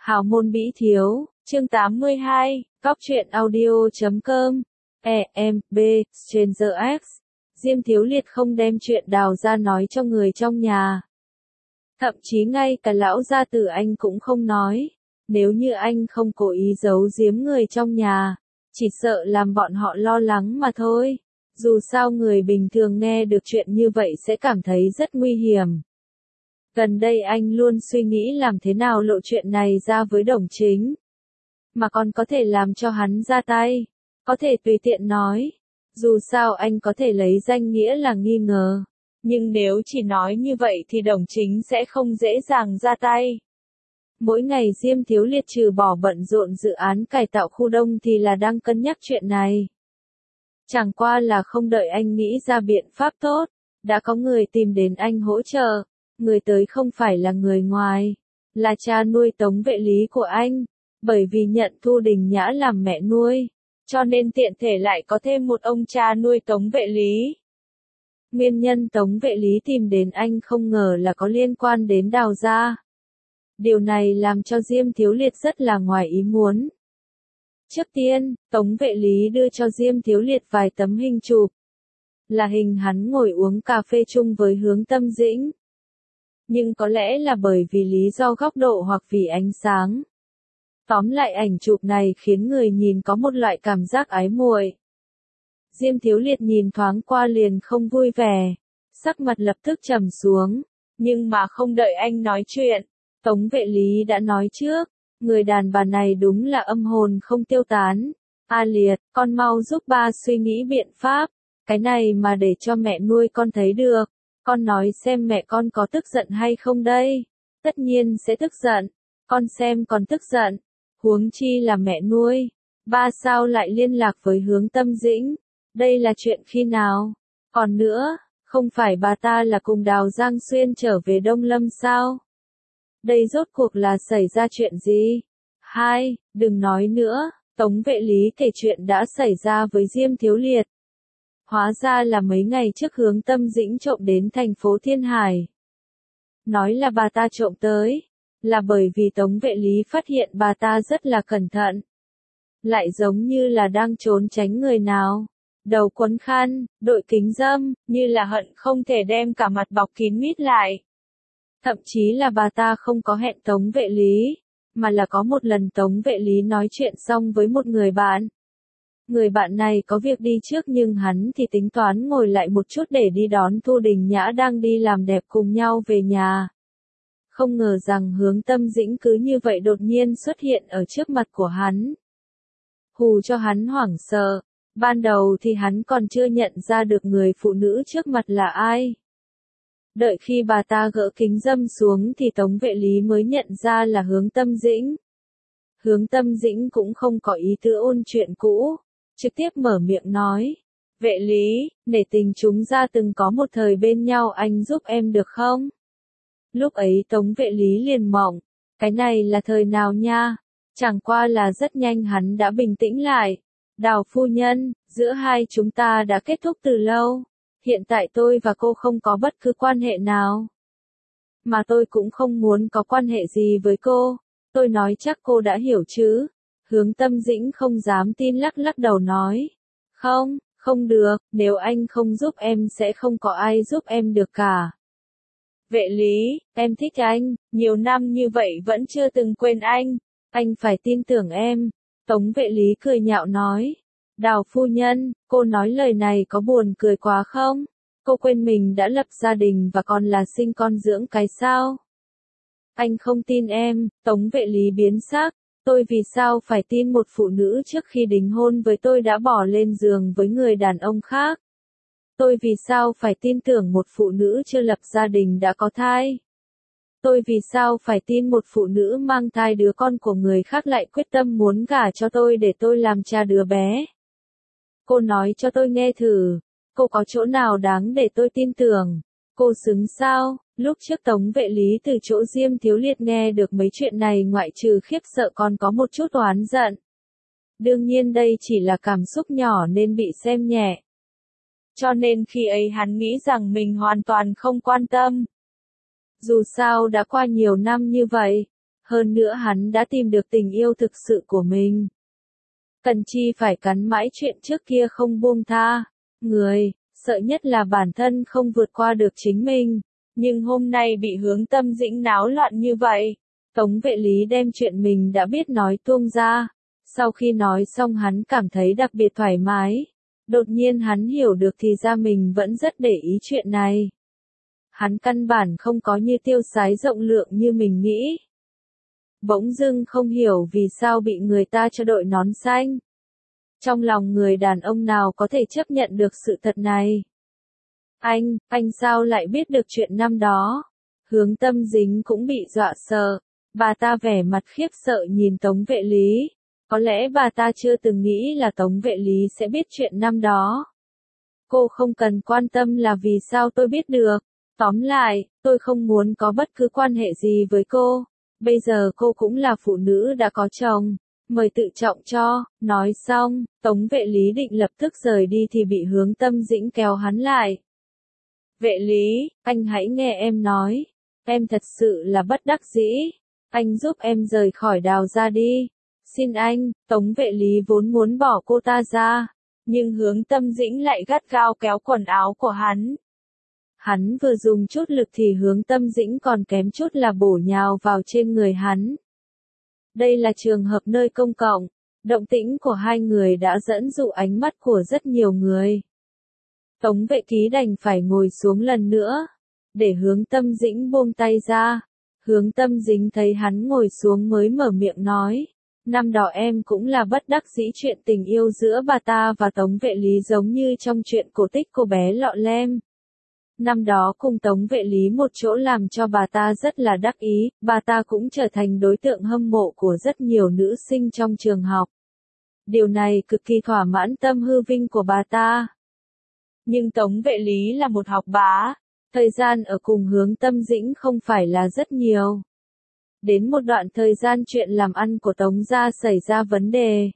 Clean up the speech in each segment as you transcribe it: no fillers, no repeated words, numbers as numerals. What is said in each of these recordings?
Hào môn Bỉ Thiếu, chương 82, Góc truyện audio.com, B, Stranger X. Diêm Thiếu Liệt không đem chuyện Đào ra nói cho người trong nhà. Thậm chí ngay cả lão gia tử anh cũng không nói. Nếu như anh không cố ý giấu giếm người trong nhà, chỉ sợ làm bọn họ lo lắng mà thôi. Dù sao người bình thường nghe được chuyện như vậy sẽ cảm thấy rất nguy hiểm. Gần đây anh luôn suy nghĩ làm thế nào lộ chuyện này ra với Đồng Chính. Mà còn có thể làm cho hắn ra tay. Có thể tùy tiện nói. Dù sao anh có thể lấy danh nghĩa là nghi ngờ. Nhưng nếu chỉ nói như vậy thì Đồng Chính sẽ không dễ dàng ra tay. Mỗi ngày Diêm Thiếu Liệt trừ bỏ bận rộn dự án cải tạo khu đông thì là đang cân nhắc chuyện này. Chẳng qua là không đợi anh nghĩ ra biện pháp tốt. Đã có người tìm đến anh hỗ trợ. Người tới không phải là người ngoài, là cha nuôi Tống Vệ Lý của anh, bởi vì nhận Thu Đình Nhã làm mẹ nuôi, cho nên tiện thể lại có thêm một ông cha nuôi Tống Vệ Lý. Nguyên nhân Tống Vệ Lý tìm đến anh không ngờ là có liên quan đến Đào gia. Điều này làm cho Diêm Thiếu Liệt rất là ngoài ý muốn. Trước tiên, Tống Vệ Lý đưa cho Diêm Thiếu Liệt vài tấm hình chụp. Là hình hắn ngồi uống cà phê chung với Hướng Tâm Dĩnh. Nhưng có lẽ là bởi vì lý do góc độ hoặc vì ánh sáng. Tóm lại ảnh chụp này khiến người nhìn có một loại cảm giác ái muội. Diêm Thiếu Liệt nhìn thoáng qua liền không vui vẻ, sắc mặt lập tức trầm xuống, nhưng mà không đợi anh nói chuyện, Tống Vệ Lý đã nói trước, người đàn bà này đúng là âm hồn không tiêu tán. A Liệt, con mau giúp ba suy nghĩ biện pháp, cái này mà để cho mẹ nuôi con thấy được. Con nói xem mẹ con có tức giận hay không đây? Tất nhiên sẽ tức giận. Con xem còn tức giận. Huống chi là mẹ nuôi. Ba sao lại liên lạc với Hướng Tâm Dĩnh? Đây là chuyện khi nào? Còn nữa, không phải bà ta là cùng Đào Giang Xuyên trở về Đông Lâm sao? Đây rốt cuộc là xảy ra chuyện gì? Hai, đừng nói nữa. Tống Vệ Lý kể chuyện đã xảy ra với Diêm Thiếu Liệt. Hóa ra là mấy ngày trước Hướng Tâm Dĩnh trộm đến thành phố Thiên Hải. Nói là bà ta trộm tới, là bởi vì Tống Vệ Lý phát hiện bà ta rất là cẩn thận. Lại giống như là đang trốn tránh người nào. Đầu quấn khăn, đội kính râm, như là hận không thể đem cả mặt bọc kín mít lại. Thậm chí là bà ta không có hẹn Tống Vệ Lý, mà là có một lần Tống Vệ Lý nói chuyện xong với một người bạn. Người bạn này có việc đi trước nhưng hắn thì tính toán ngồi lại một chút để đi đón Thu Đình Nhã đang đi làm đẹp cùng nhau về nhà. Không ngờ rằng Hướng Tâm Dĩnh cứ như vậy đột nhiên xuất hiện ở trước mặt của hắn. Hù cho hắn hoảng sợ. Ban đầu thì hắn còn chưa nhận ra được người phụ nữ trước mặt là ai. Đợi khi bà ta gỡ kính râm xuống thì Tống Vệ Lý mới nhận ra là Hướng Tâm Dĩnh. Hướng Tâm Dĩnh cũng không có ý tứ ôn chuyện cũ. Trực tiếp mở miệng nói, Vệ Lý, nể tình chúng ta từng có một thời bên nhau anh giúp em được không? Lúc ấy Tống Vệ Lý liền mộng, cái này là thời nào nha? Chẳng qua là rất nhanh hắn đã bình tĩnh lại. Đào phu nhân, giữa hai chúng ta đã kết thúc từ lâu. Hiện tại tôi và cô không có bất cứ quan hệ nào. Mà tôi cũng không muốn có quan hệ gì với cô. Tôi nói chắc cô đã hiểu chứ. Hướng Tâm Dĩnh không dám tin lắc lắc đầu nói. Không, không được, nếu anh không giúp em sẽ không có ai giúp em được cả. Vệ Lý, em thích anh, nhiều năm như vậy vẫn chưa từng quên anh phải tin tưởng em. Tống Vệ Lý cười nhạo nói. Đào phu nhân, cô nói lời này có buồn cười quá không? Cô quên mình đã lập gia đình và còn là sinh con dưỡng cái sao? Anh không tin em, Tống Vệ Lý biến sắc. Tôi vì sao phải tin một phụ nữ trước khi đính hôn với tôi đã bỏ lên giường với người đàn ông khác? Tôi vì sao phải tin tưởng một phụ nữ chưa lập gia đình đã có thai? Tôi vì sao phải tin một phụ nữ mang thai đứa con của người khác lại quyết tâm muốn gả cho tôi để tôi làm cha đứa bé? Cô nói cho tôi nghe thử, cô có chỗ nào đáng để tôi tin tưởng? Cô xứng sao? Lúc trước Tống Vệ Lý từ chỗ Diêm Thiếu Liệt nghe được mấy chuyện này ngoại trừ khiếp sợ còn có một chút oán giận. Đương nhiên đây chỉ là cảm xúc nhỏ nên bị xem nhẹ. Cho nên khi ấy hắn nghĩ rằng mình hoàn toàn không quan tâm. Dù sao đã qua nhiều năm như vậy, Hơn nữa hắn đã tìm được tình yêu thực sự của mình. Cần chi phải cắn mãi chuyện trước kia không buông tha. Người, sợ nhất là bản thân không vượt qua được chính mình. Nhưng hôm nay bị Hướng Tâm Dĩnh náo loạn như vậy. Tống Vệ Lý đem chuyện mình đã biết nói tuông ra. Sau khi nói xong hắn cảm thấy đặc biệt thoải mái. Đột nhiên hắn hiểu được thì ra mình vẫn rất để ý chuyện này. Hắn căn bản không có như tiêu sái rộng lượng như mình nghĩ. Bỗng dưng không hiểu vì sao bị người ta cho đội nón xanh. Trong lòng người đàn ông nào có thể chấp nhận được sự thật này? Anh sao lại biết được chuyện năm đó? Hướng Tâm Dĩnh cũng bị dọa sợ. Bà ta vẻ mặt khiếp sợ nhìn Tống Vệ Lý. Có lẽ bà ta chưa từng nghĩ là Tống Vệ Lý sẽ biết chuyện năm đó. Cô không cần quan tâm là vì sao tôi biết được. Tóm lại, tôi không muốn có bất cứ quan hệ gì với cô. Bây giờ cô cũng là phụ nữ đã có chồng. Mời tự trọng cho. Nói xong, Tống Vệ Lý định lập tức rời đi thì bị Hướng Tâm Dĩnh kéo hắn lại. Vệ Lý, anh hãy nghe em nói. Em thật sự là bất đắc dĩ. Anh giúp em rời khỏi Đào gia đi. Xin anh. Tống Vệ Lý vốn muốn bỏ cô ta ra. Nhưng Hướng Tâm Dĩnh lại gắt gao kéo quần áo của hắn. Hắn vừa dùng chút lực thì Hướng Tâm Dĩnh còn kém chút là bổ nhào vào trên người hắn. Đây là trường hợp nơi công cộng. Động tĩnh của hai người đã dẫn dụ ánh mắt của rất nhiều người. Tống Vệ Ký đành phải ngồi xuống lần nữa. Để Hướng Tâm Dĩnh buông tay ra. Hướng Tâm Dĩnh thấy hắn ngồi xuống mới mở miệng nói. Năm đó em cũng là bất đắc dĩ chuyện tình yêu giữa bà ta và Tống Vệ Lý giống như trong chuyện cổ tích cô bé Lọ Lem. Năm đó cùng Tống Vệ Lý một chỗ làm cho bà ta rất là đắc ý, bà ta cũng trở thành đối tượng hâm mộ của rất nhiều nữ sinh trong trường học. Điều này cực kỳ thỏa mãn tâm hư vinh của bà ta. Nhưng Tống Vệ Lý là một học bá, thời gian ở cùng Hướng Tâm Dĩnh không phải là rất nhiều. Đến một đoạn thời gian chuyện làm ăn của Tống gia xảy ra vấn đề.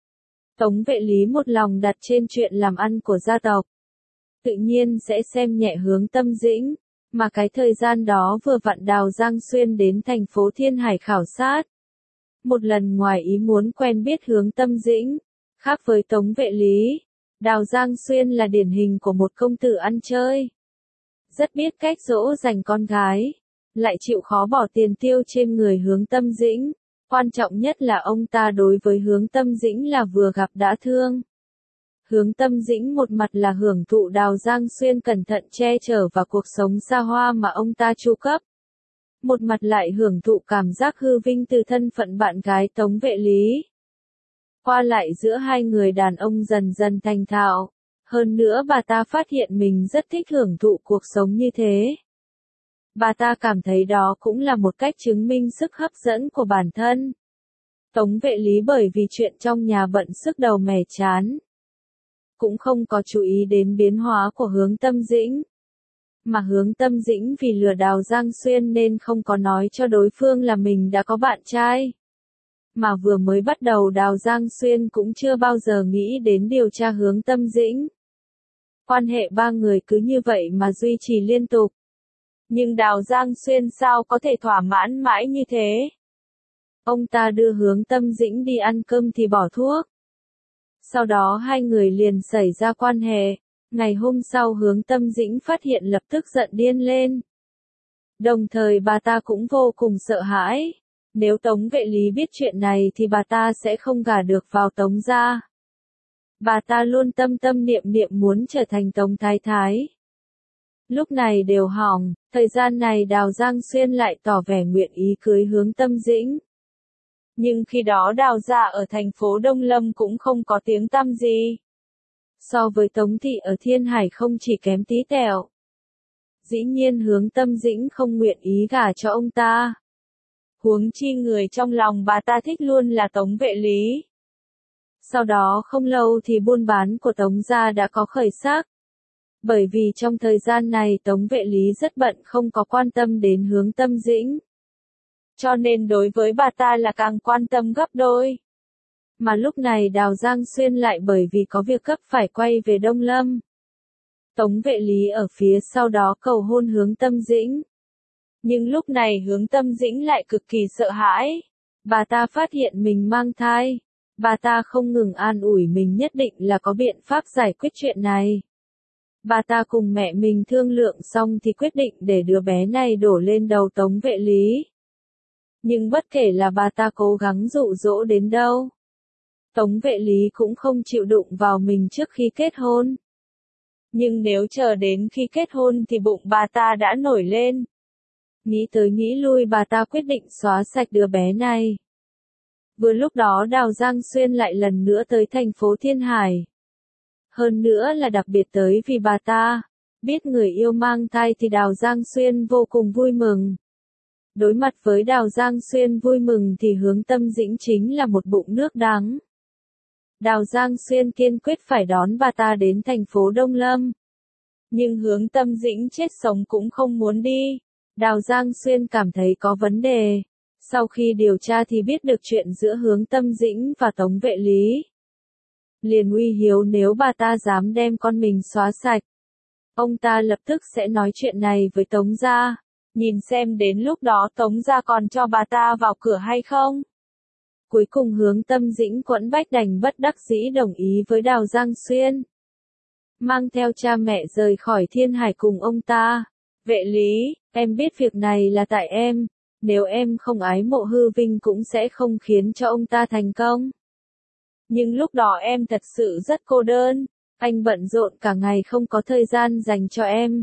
Tống Vệ Lý một lòng đặt trên chuyện làm ăn của gia tộc. Tự nhiên sẽ xem nhẹ Hướng Tâm Dĩnh, mà cái thời gian đó vừa vặn Đào Giang Xuyên đến thành phố Thiên Hải khảo sát. Một lần ngoài ý muốn quen biết Hướng Tâm Dĩnh, khác với Tống Vệ Lý, Đào Giang Xuyên là điển hình của một công tử ăn chơi. Rất biết cách dỗ dành con gái, lại chịu khó bỏ tiền tiêu trên người Hướng Tâm Dĩnh. Quan trọng nhất là ông ta đối với Hướng Tâm Dĩnh là vừa gặp đã thương. Hướng Tâm Dĩnh một mặt là hưởng thụ Đào Giang Xuyên cẩn thận che chở và cuộc sống xa hoa mà ông ta chu cấp. Một mặt lại hưởng thụ cảm giác hư vinh từ thân phận bạn gái Tống Vệ Lý. Qua lại giữa hai người đàn ông dần dần thành thạo. Hơn nữa bà ta phát hiện mình rất thích hưởng thụ cuộc sống như thế. Bà ta cảm thấy đó cũng là một cách chứng minh sức hấp dẫn của bản thân. Tống Vệ Lý bởi vì chuyện trong nhà bận sức đầu mẻ chán. Cũng không có chú ý đến biến hóa của Hướng Tâm Dĩnh. Mà Hướng Tâm Dĩnh vì lừa Đào Giang Xuyên nên không có nói cho đối phương là mình đã có bạn trai. Mà vừa mới bắt đầu Đào Giang Xuyên cũng chưa bao giờ nghĩ đến điều tra Hướng Tâm Dĩnh. Quan hệ ba người cứ như vậy mà duy trì liên tục. Nhưng Đào Giang Xuyên sao có thể thỏa mãn mãi như thế? Ông ta đưa Hướng Tâm Dĩnh đi ăn cơm thì bỏ thuốc. Sau đó hai người liền xảy ra quan hệ. Ngày hôm sau Hướng Tâm Dĩnh phát hiện lập tức giận điên lên. Đồng thời bà ta cũng vô cùng sợ hãi. Nếu Tống Vệ Lý biết chuyện này thì bà ta sẽ không gả được vào Tống gia. Bà ta luôn tâm tâm niệm niệm muốn trở thành Tống Thái Thái. Lúc này đều hỏng, thời gian này Đào Giang Xuyên lại tỏ vẻ nguyện ý cưới Hướng Tâm Dĩnh. Nhưng khi đó Đào gia ở thành phố Đông Lâm cũng không có tiếng tăm gì. So với Tống thị ở Thiên Hải không chỉ kém tí tẹo. Dĩ nhiên Hướng Tâm Dĩnh không nguyện ý gả cho ông ta. Huống chi người trong lòng bà ta thích luôn là Tống Vệ Lý. Sau đó không lâu thì buôn bán của Tống gia đã có khởi sắc. Bởi vì trong thời gian này Tống Vệ Lý rất bận không có quan tâm đến Hướng Tâm Dĩnh. Cho nên đối với bà ta là càng quan tâm gấp đôi. Mà lúc này Đào Giang Xuyên lại bởi vì có việc gấp phải quay về Đông Lâm. Tống Vệ Lý ở phía sau đó cầu hôn Hướng Tâm Dĩnh. Nhưng lúc này Hướng Tâm Dĩnh lại cực kỳ sợ hãi. Bà ta phát hiện mình mang thai. Bà ta không ngừng an ủi mình nhất định là có biện pháp giải quyết chuyện này. Bà ta cùng mẹ mình thương lượng xong thì quyết định để đứa bé này đổ lên đầu Tống Vệ Lý. Nhưng bất kể là bà ta cố gắng dụ dỗ đến đâu, Tống Vệ Lý cũng không chịu đụng vào mình trước khi kết hôn. Nhưng nếu chờ đến khi kết hôn thì bụng bà ta đã nổi lên. Nghĩ tới nghĩ lui bà ta quyết định xóa sạch đứa bé này. Vừa lúc đó Đào Giang Xuyên lại lần nữa tới thành phố Thiên Hải. Hơn nữa là đặc biệt tới vì bà ta biết người yêu mang thai thì Đào Giang Xuyên vô cùng vui mừng. Đối mặt với Đào Giang Xuyên vui mừng thì Hướng Tâm Dĩnh chính là một bụng nước đắng. Đào Giang Xuyên kiên quyết phải đón bà ta đến thành phố Đông Lâm. Nhưng Hướng Tâm Dĩnh chết sống cũng không muốn đi. Đào Giang Xuyên cảm thấy có vấn đề. Sau khi điều tra thì biết được chuyện giữa Hướng Tâm Dĩnh và Tống Vệ Lý. Liền uy hiếu nếu bà ta dám đem con mình xóa sạch, ông ta lập tức sẽ nói chuyện này với Tống gia. Nhìn xem đến lúc đó Tống gia còn cho bà ta vào cửa hay không. Cuối cùng Hướng Tâm Dĩnh quẫn bách đành bất đắc dĩ đồng ý với Đào Giang Xuyên. Mang theo cha mẹ rời khỏi Thiên Hải cùng ông ta. Vệ Lý, em biết việc này là tại em. Nếu em không ái mộ hư vinh cũng sẽ không khiến cho ông ta thành công. Nhưng lúc đó em thật sự rất cô đơn. Anh bận rộn cả ngày không có thời gian dành cho em.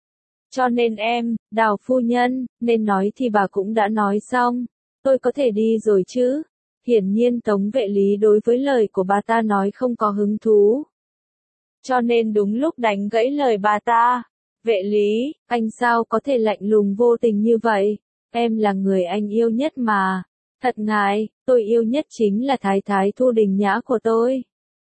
Cho nên em, Đào phu nhân, nên nói thì bà cũng đã nói xong. Tôi có thể đi rồi chứ? Hiển nhiên Tống Vệ Lý đối với lời của bà ta nói không có hứng thú. Cho nên đúng lúc đánh gãy lời bà ta. Vệ Lý, anh sao có thể lạnh lùng vô tình như vậy? Em là người anh yêu nhất mà. Thật ngại, tôi yêu nhất chính là Thái Thái Thu Đình Nhã của tôi.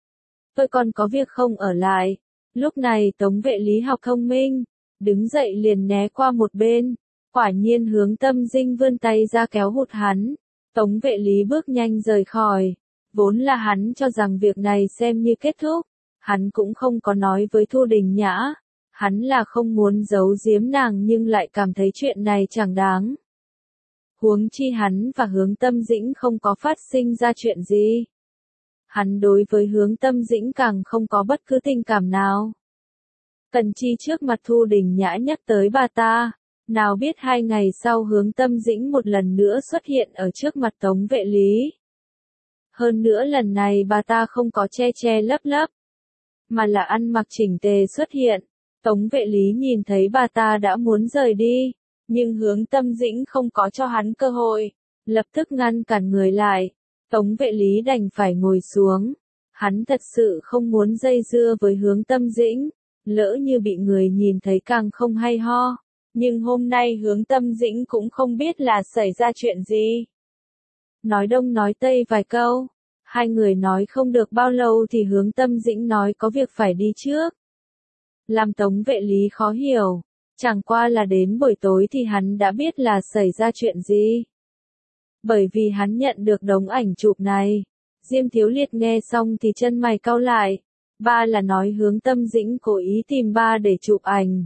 Tôi còn có việc không ở lại. Lúc này Tống Vệ Lý học thông minh, đứng dậy liền né qua một bên. Quả nhiên Hướng Tâm Dĩnh vươn tay ra kéo hụt hắn. Tống Vệ Lý bước nhanh rời khỏi. Vốn là hắn cho rằng việc này xem như kết thúc. Hắn cũng không có nói với Thu Đình Nhã. Hắn là không muốn giấu giếm nàng nhưng lại cảm thấy chuyện này chẳng đáng. Huống chi hắn và Hướng Tâm Dĩnh không có phát sinh ra chuyện gì. Hắn đối với Hướng Tâm Dĩnh càng không có bất cứ tình cảm nào. Cần chi trước mặt Thu Đình Nhã nhắc tới bà ta. Nào biết 2 ngày sau Hướng Tâm Dĩnh một lần nữa xuất hiện ở trước mặt Tống Vệ Lý. Hơn nữa lần này bà ta không có che che lấp lấp, mà là ăn mặc chỉnh tề xuất hiện. Tống Vệ Lý nhìn thấy bà ta đã muốn rời đi, nhưng Hướng Tâm Dĩnh không có cho hắn cơ hội, lập tức ngăn cản người lại. Tống Vệ Lý đành phải ngồi xuống. Hắn thật sự không muốn dây dưa với Hướng Tâm Dĩnh, lỡ như bị người nhìn thấy càng không hay ho. Nhưng hôm nay Hướng Tâm Dĩnh cũng không biết là xảy ra chuyện gì. Nói đông nói tây vài câu, hai người nói không được bao lâu thì Hướng Tâm Dĩnh nói có việc phải đi trước. Làm Tống Vệ Lý khó hiểu, chẳng qua là đến buổi tối thì hắn đã biết là xảy ra chuyện gì. Bởi vì hắn nhận được đống ảnh chụp này. Diêm Thiếu Liệt nghe xong thì chân mày cau lại. Ba là nói Hướng Tâm Dĩnh cố ý tìm ba để chụp ảnh.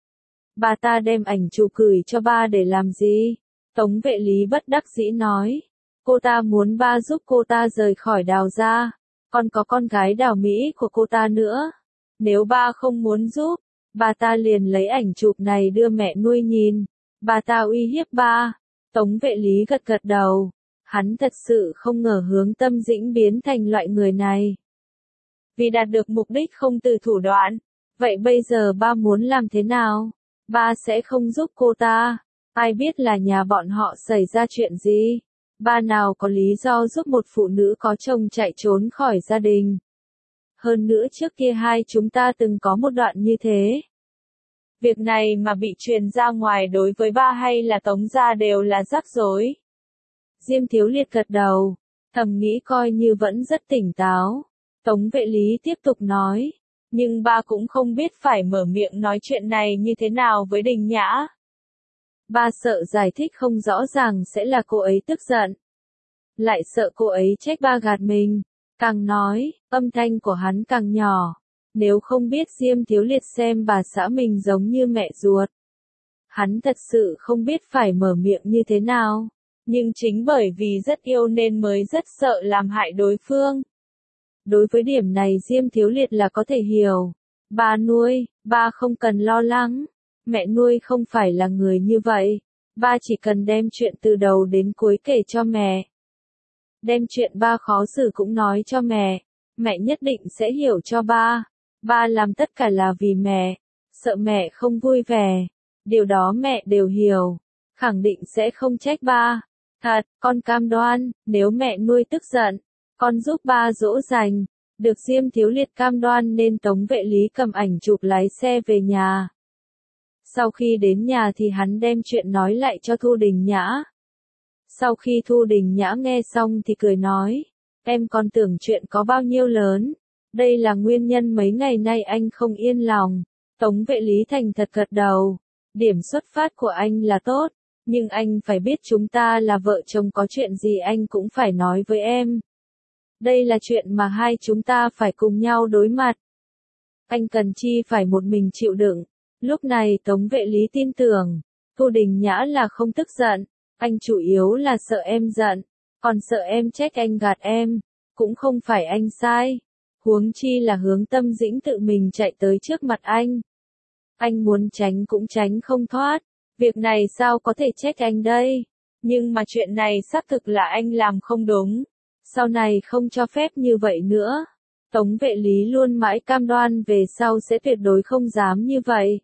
Bà ta đem ảnh chụp gửi cho ba để làm gì? Tống Vệ Lý bất đắc dĩ nói. Cô ta muốn ba giúp cô ta rời khỏi Đào gia. Còn có con gái Đào Mỹ của cô ta nữa. Nếu ba không muốn giúp, bà ta liền lấy ảnh chụp này đưa mẹ nuôi nhìn. Bà ta uy hiếp ba. Tống Vệ Lý gật gật đầu. Hắn thật sự không ngờ Hướng Tâm Dĩnh biến thành loại người này. Vì đạt được mục đích không từ thủ đoạn. Vậy bây giờ ba muốn làm thế nào? Ba sẽ không giúp cô ta. Ai biết là nhà bọn họ xảy ra chuyện gì? Ba nào có lý do giúp một phụ nữ có chồng chạy trốn khỏi gia đình? Hơn nữa trước kia hai chúng ta từng có một đoạn như thế. Việc này mà bị truyền ra ngoài đối với ba hay là Tống gia đều là rắc rối. Diêm Thiếu Liệt gật đầu, thầm nghĩ coi như vẫn rất tỉnh táo. Tống Vệ Lý tiếp tục nói, nhưng ba cũng không biết phải mở miệng nói chuyện này như thế nào với Đình Nhã. Ba sợ giải thích không rõ ràng sẽ là cô ấy tức giận. Lại sợ cô ấy trách ba gạt mình. Càng nói, âm thanh của hắn càng nhỏ. Nếu không biết Diêm Thiếu Liệt xem bà xã mình giống như mẹ ruột. Hắn thật sự không biết phải mở miệng như thế nào. Nhưng chính bởi vì rất yêu nên mới rất sợ làm hại đối phương. Đối với điểm này Diêm Thiếu Liệt là có thể hiểu. Ba nuôi, ba không cần lo lắng. Mẹ nuôi không phải là người như vậy. Ba chỉ cần đem chuyện từ đầu đến cuối kể cho mẹ. Đem chuyện ba khó xử cũng nói cho mẹ. Mẹ nhất định sẽ hiểu cho ba. Ba làm tất cả là vì mẹ. Sợ mẹ không vui vẻ. Điều đó mẹ đều hiểu. Khẳng định sẽ không trách ba. Thật, con cam đoan, nếu mẹ nuôi tức giận, con giúp ba dỗ dành. Được Diêm Thiếu Liệt cam đoan nên Tống Vệ Lý cầm ảnh chụp lái xe về nhà. Sau khi đến nhà thì hắn đem chuyện nói lại cho Thu Đình Nhã. Sau khi Thu Đình Nhã nghe xong thì cười nói, em còn tưởng chuyện có bao nhiêu lớn. Đây là nguyên nhân mấy ngày nay anh không yên lòng. Tống Vệ Lý thành thật gật đầu. Điểm xuất phát của anh là tốt. Nhưng anh phải biết chúng ta là vợ chồng, có chuyện gì anh cũng phải nói với em. Đây là chuyện mà hai chúng ta phải cùng nhau đối mặt. Anh cần chi phải một mình chịu đựng. Lúc này Tống Vệ Lý tin tưởng, Thu Đình Nhã là không tức giận. Anh chủ yếu là sợ em giận. Còn sợ em trách anh gạt em. Cũng không phải anh sai. Huống chi là Hướng Tâm Dĩnh tự mình chạy tới trước mặt anh. Anh muốn tránh cũng tránh không thoát. Việc này sao có thể trách anh đây? Nhưng mà chuyện này xác thực là anh làm không đúng. Sau này không cho phép như vậy nữa. Tống Vệ Lý luôn mãi cam đoan về sau sẽ tuyệt đối không dám như vậy.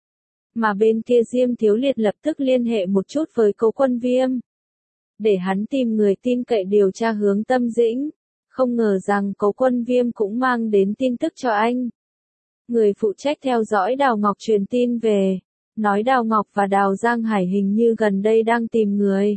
Mà bên kia Diêm Thiếu Liệt lập tức liên hệ một chút với Cố Quân Viêm. Để hắn tìm người tin cậy điều tra Hướng Tâm Dĩnh. Không ngờ rằng Cố Quân Viêm cũng mang đến tin tức cho anh. Người phụ trách theo dõi Đào Ngọc truyền tin về. Nói Đào Ngọc và Đào Giang Hải hình như gần đây đang tìm người.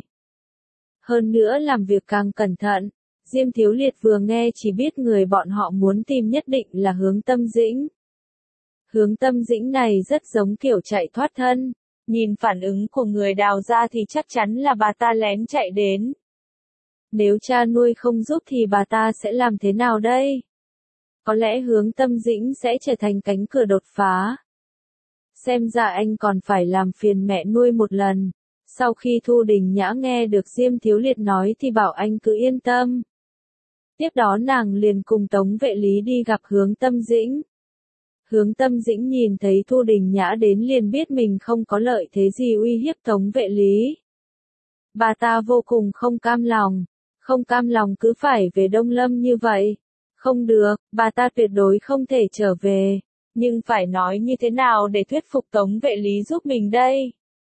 Hơn nữa làm việc càng cẩn thận. Diêm Thiếu Liệt vừa nghe chỉ biết người bọn họ muốn tìm nhất định là Hướng Tâm Dĩnh. Hướng Tâm Dĩnh này rất giống kiểu chạy thoát thân. Nhìn phản ứng của người Đào ra thì chắc chắn là bà ta lén chạy đến. Nếu cha nuôi không giúp thì bà ta sẽ làm thế nào đây? Có lẽ Hướng Tâm Dĩnh sẽ trở thành cánh cửa đột phá. Xem ra anh còn phải làm phiền mẹ nuôi một lần. Sau khi Thu Đình Nhã nghe được Diêm Thiếu Liệt nói thì bảo anh cứ yên tâm. Tiếp đó nàng liền cùng Tống Vệ Lý đi gặp Hướng Tâm Dĩnh. Hướng Tâm Dĩnh nhìn thấy Thu Đình Nhã đến liền biết mình không có lợi thế gì uy hiếp Tống Vệ Lý. Bà ta vô cùng không cam lòng. Không cam lòng cứ phải về Đông Lâm như vậy. Không được, bà ta tuyệt đối không thể trở về. Nhưng phải nói như thế nào để thuyết phục Tống Vệ Lý giúp mình đây?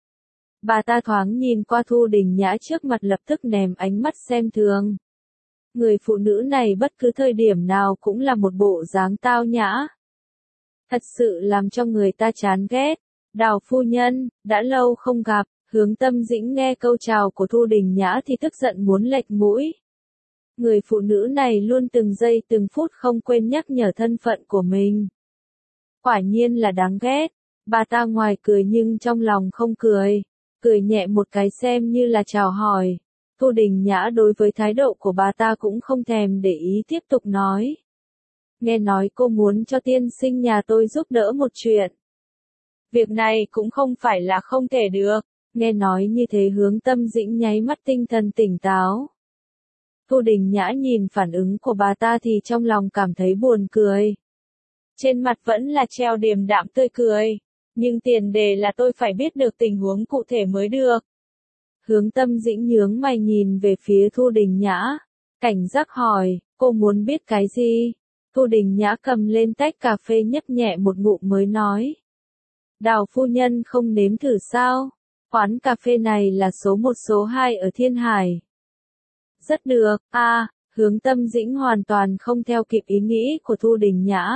Bà ta thoáng nhìn qua Thu Đình Nhã trước mặt lập tức ném ánh mắt xem thường. Người phụ nữ này bất cứ thời điểm nào cũng là một bộ dáng tao nhã. Thật sự làm cho người ta chán ghét. Đào phu nhân, đã lâu không gặp. Hướng Tâm Dĩnh nghe câu chào của Thu Đình Nhã thì tức giận muốn lệch mũi. Người phụ nữ này luôn từng giây từng phút không quên nhắc nhở thân phận của mình. Quả nhiên là đáng ghét. Bà ta ngoài cười nhưng trong lòng không cười. Cười nhẹ một cái xem như là chào hỏi. Thu Đình Nhã đối với thái độ của bà ta cũng không thèm để ý, tiếp tục nói. Nghe nói cô muốn cho tiên sinh nhà tôi giúp đỡ một chuyện. Việc này cũng không phải là không thể được. Nghe nói như thế Hướng Tâm Dĩnh nháy mắt tinh thần tỉnh táo. Thu Đình Nhã nhìn phản ứng của bà ta thì trong lòng cảm thấy buồn cười. Trên mặt vẫn là treo điềm đạm tươi cười. Nhưng tiền đề là tôi phải biết được tình huống cụ thể mới được. Hướng Tâm Dĩnh nhướng mày nhìn về phía Thu Đình Nhã. Cảnh giác hỏi, cô muốn biết cái gì? Thu Đình Nhã cầm lên tách cà phê nhấp nhẹ một ngụm mới nói. Đào phu nhân không nếm thử sao? Quán cà phê này là số 1 số 2 ở Thiên Hải. Rất được, Hướng Tâm Dĩnh hoàn toàn không theo kịp ý nghĩ của Thu Đình Nhã.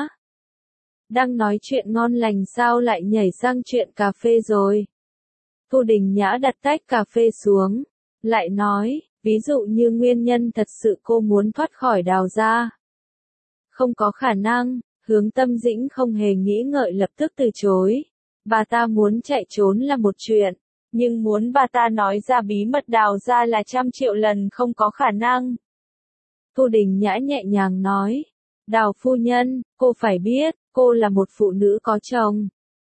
Đang nói chuyện ngon lành sao lại nhảy sang chuyện cà phê rồi? Thu Đình Nhã đặt tách cà phê xuống, lại nói, ví dụ như nguyên nhân thật sự cô muốn thoát khỏi Đào gia. Không có khả năng, Hướng Tâm Dĩnh không hề nghĩ ngợi lập tức từ chối. Bà ta muốn chạy trốn là một chuyện, nhưng muốn bà ta nói ra bí mật Đào gia là 100 triệu lần không có khả năng. Thu Đình Nhã nhẹ nhàng nói, Đào phu nhân, cô phải biết, cô là một phụ nữ có chồng.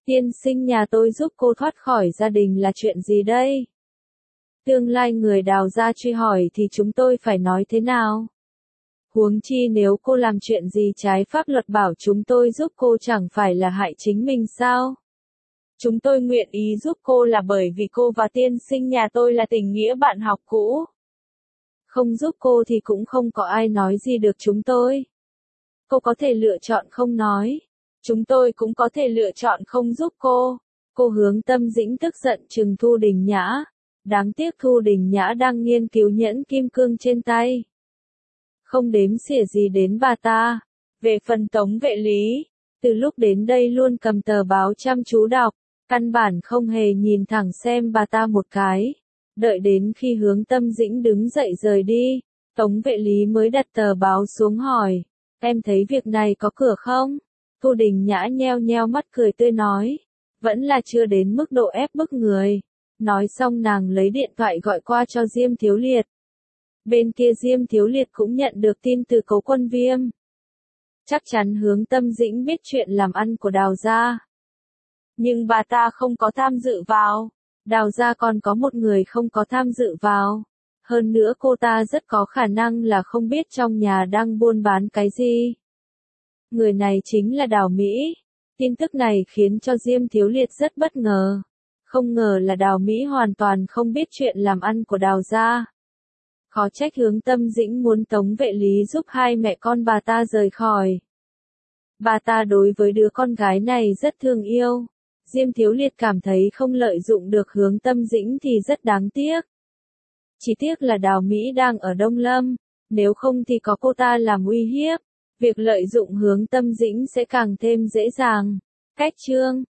Tiên sinh nhà tôi giúp cô thoát khỏi gia đình là chuyện gì đây? Tương lai người Đào gia truy hỏi thì chúng tôi phải nói thế nào? Huống chi nếu cô làm chuyện gì trái pháp luật bảo chúng tôi giúp cô chẳng phải là hại chính mình sao? Chúng tôi nguyện ý giúp cô là bởi vì cô và tiên sinh nhà tôi là tình nghĩa bạn học cũ. Không giúp cô thì cũng không có ai nói gì được chúng tôi. Cô có thể lựa chọn không nói. Chúng tôi cũng có thể lựa chọn không giúp cô. Cô Hướng Tâm Dĩnh tức giận trừng Thu Đình Nhã. Đáng tiếc Thu Đình Nhã đang nghiên cứu nhẫn kim cương trên tay. Không đếm xỉa gì đến bà ta. Về phần Tống Vệ Lý, từ lúc đến đây luôn cầm tờ báo chăm chú đọc, căn bản không hề nhìn thẳng xem bà ta một cái. Đợi đến khi Hướng Tâm Dĩnh đứng dậy rời đi, Tống Vệ Lý mới đặt tờ báo xuống hỏi, em thấy việc này có cửa không? Thu Đình Nhã nheo nheo mắt cười tươi nói, vẫn là chưa đến mức độ ép bức người. Nói xong nàng lấy điện thoại gọi qua cho Diêm Thiếu Liệt. Bên kia Diêm Thiếu Liệt cũng nhận được tin từ Cố Quân Viêm. Chắc chắn Hướng Tâm Dĩnh biết chuyện làm ăn của Đào gia. Nhưng bà ta không có tham dự vào. Đào gia còn có một người không có tham dự vào. Hơn nữa cô ta rất có khả năng là không biết trong nhà đang buôn bán cái gì. Người này chính là Đào Mỹ. Tin tức này khiến cho Diêm Thiếu Liệt rất bất ngờ. Không ngờ là Đào Mỹ hoàn toàn không biết chuyện làm ăn của Đào gia. Khó trách Hướng Tâm Dĩnh muốn Tống Vệ Lý giúp hai mẹ con bà ta rời khỏi. Bà ta đối với đứa con gái này rất thương yêu. Diêm Thiếu Liệt cảm thấy không lợi dụng được Hướng Tâm Dĩnh thì rất đáng tiếc. Chỉ tiếc là Đào Mỹ đang ở Đông Lâm, nếu không thì có cô ta làm uy hiếp. Việc lợi dụng Hướng Tâm Dĩnh sẽ càng thêm dễ dàng. Cách chương